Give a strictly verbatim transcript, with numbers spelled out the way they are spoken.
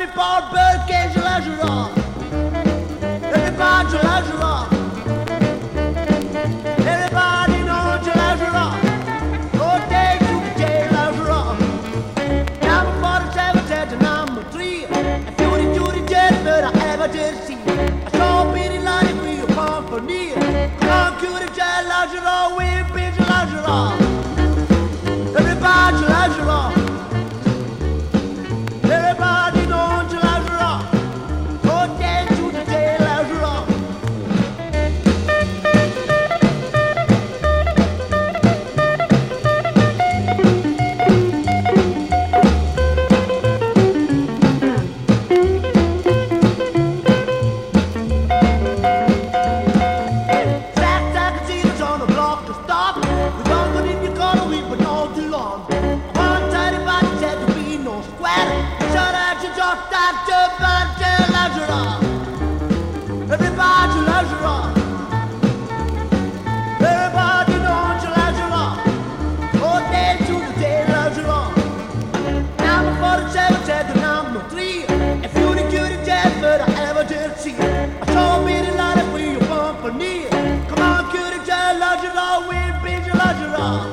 Everybody bought bird-cage lingerie. Everybody lingerie. Everybody knows your lingerie. Go day to day lingerie. Number forty-seven said to number three. A beauty, beauty jet that I ever did see. I saw Billy Lottie for your company. Come on, cutie jet lingerie, we bitch lingerie. Everybody lingerie. Everybody knows your lingerie. Go day to the day lingerie. Fat taxis on the block to stop. We don't go in your car, we've been all too long. One tidy body said to be no square. Shut out your jaw, stop to bunch of lingerie. Everybody lingerie. Everybody knows your lingerie. All day to the day lingerie. Number forty-seven said to number three. A beauty cutie jet that I ever did see. I saw Billy Lottie for your company. Come on, cutie jet lingerie, we beat your lingerie.